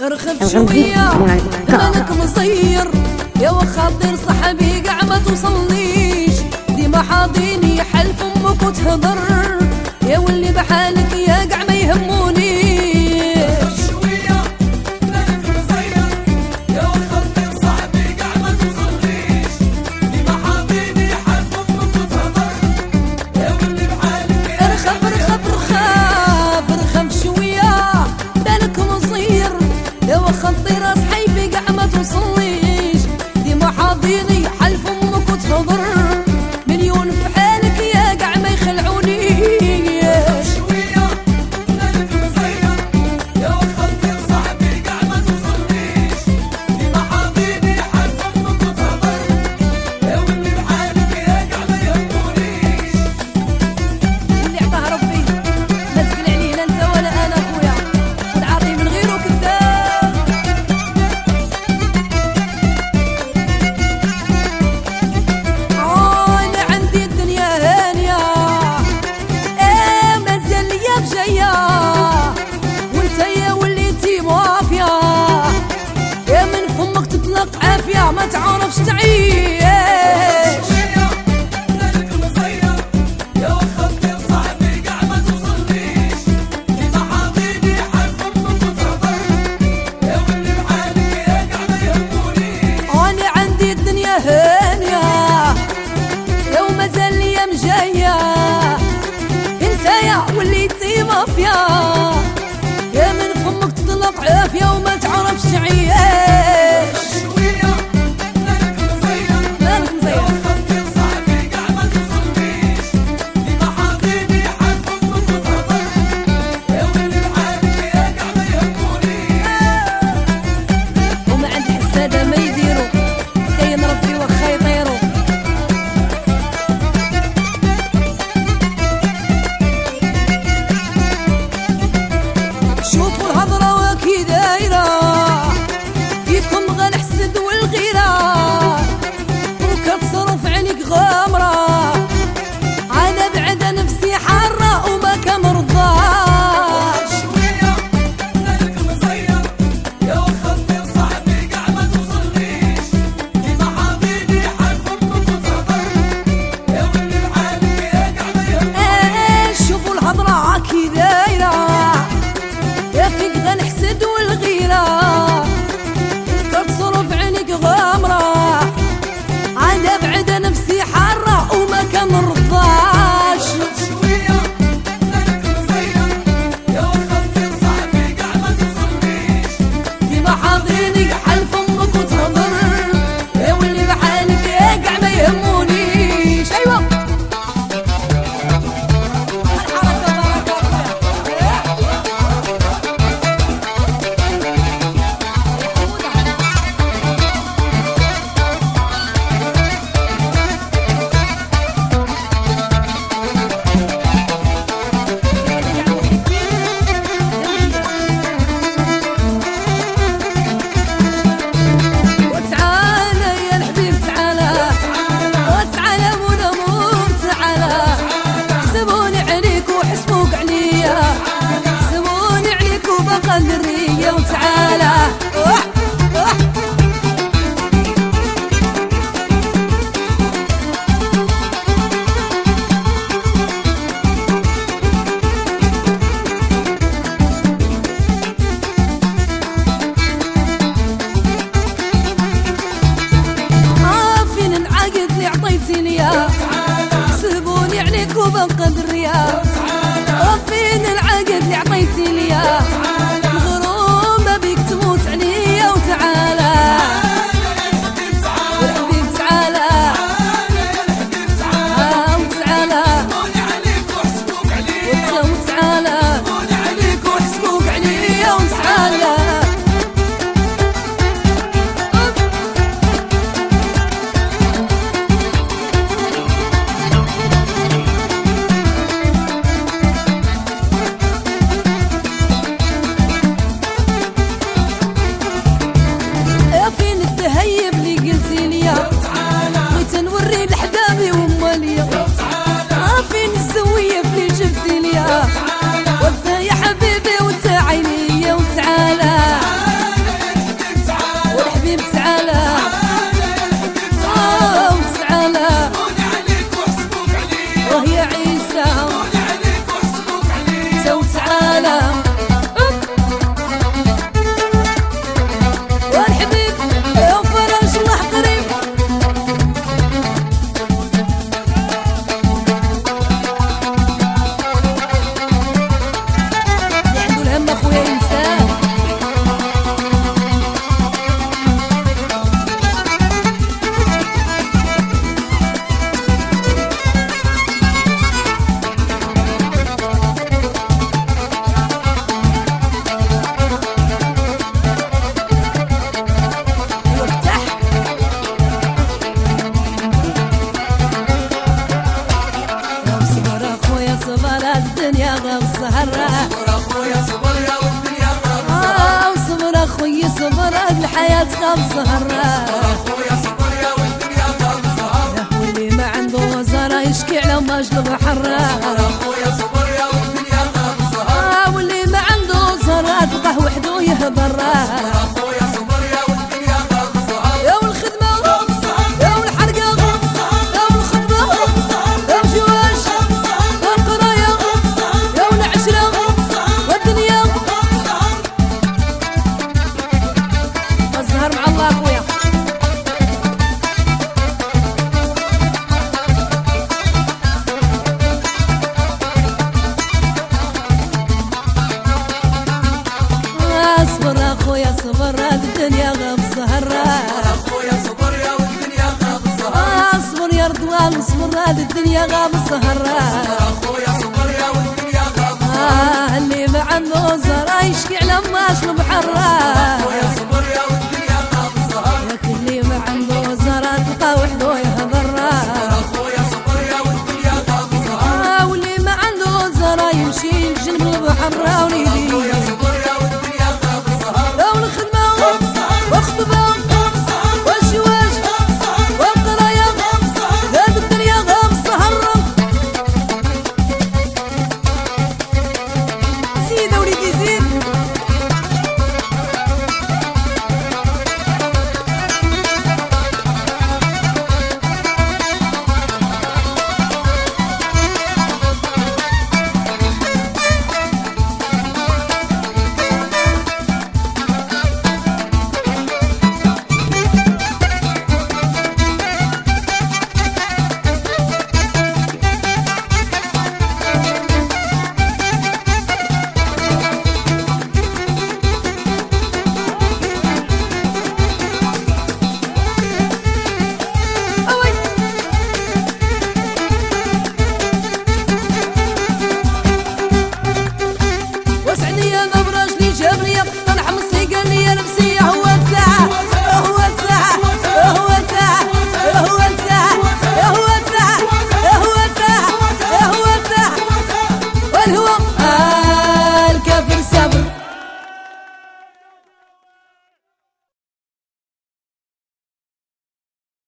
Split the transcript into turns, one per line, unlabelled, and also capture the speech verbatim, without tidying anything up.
رخف شوية مالك مصير يا وخاطر صاحبي قاع ما توصلنيش، ديما حاضيني حلف امك وتهضر يا واللي بحالك يا قاع ما يهمونيش. خطي راس حيبي قاع ما توصليش، ديما حاضيني حلف امك وتهضر مليون في حالك يا قاع ما يخلعونيش.
شوية مالك مزير يا خطي صاحبي قاع ما توصليش، ديما حاضيني حلف امك وتهضر يا واللي بحالك يا قاع ما يهمونيش.
اللي عطاه ربي ما تقل عليه لا انت ولا انا خويا، والعاطي من غيره كذاب. عافية ما تعرفش تعيش.
شوية مالك مزير يا خطي صاحبي قاع ما توصليش، ديما حاضيني حلف امك وتهضر يا واللي بحالك يا قاع ما يهمونيش.
وانا عندي الدنيا هانية لو مازال الايام جاية، انت يا وليتي مافيا يا من فمك تطلق عافية وما تعرفش تعيش. شوفوا الهضرة وكي دايرة فيكم غنحسد والغيرة، وكتصرف عينيك غامرة أنا بعد نفسي حارة وما كمرضاش.
شوية مالك مزير يا خطي صاحبي قاع ما توصليش، ديما حاضيني حلف امك وتهضر يا واللي بحالك يا قاع ما يهمونيش.
شوفوا الهضرة كي دايرة يا فيك غنحسد والغيرة، كتصرف عينيك غامرة أنا بعد نفسي حارة وما كنرضاش.
شوية مالك مزير يا خطي صاحبي قاع ما توصليش،
ديما حاضيني حلف امك وتهضر يا واللي بحالك يا قاع ما يهمونيش. ايوا الرية وتعالى عافين العقد اللي عطيتني يا سيبوني عليك وبنقدر يا عافين العقد اللي عطيتني يا تموت علي الحياة غاب سهرة
اخويا صبر يا والدنيا غاب سهر
واللي ما عنده زرا يشكي على مجد بحرة
اخويا صبر يا والدنيا غاب سهر
واللي ما عنده زرا تلقاه وحده يهضر
اخويا صبر يا والدنيا غاب سهر
يا والخدمة يا والحرقة يا والخطبة يا الجواز يا القراية يا والعشرة والدنيا الزهر مع الله اخويا اصبر اخويا صبر هذه الدنيا غاب سهرة
اخويا صبر يا والدنيا غاب سهر
اصبر يا رضوان اصبر هذه الدنيا غاب سهرة
اخويا صبر يا والدنيا غاب
آه اللي ما عنده زرا يشكي على ماشي بحرة
اخويا صبر يا والدنيا غاب سهر
لكن اللي ما عنده زرا تلقى وحده يهضر
اخويا صبر يا والدنيا غاب سهر
آه واللي ما عنده زرا يمشي لجنب البحر وليد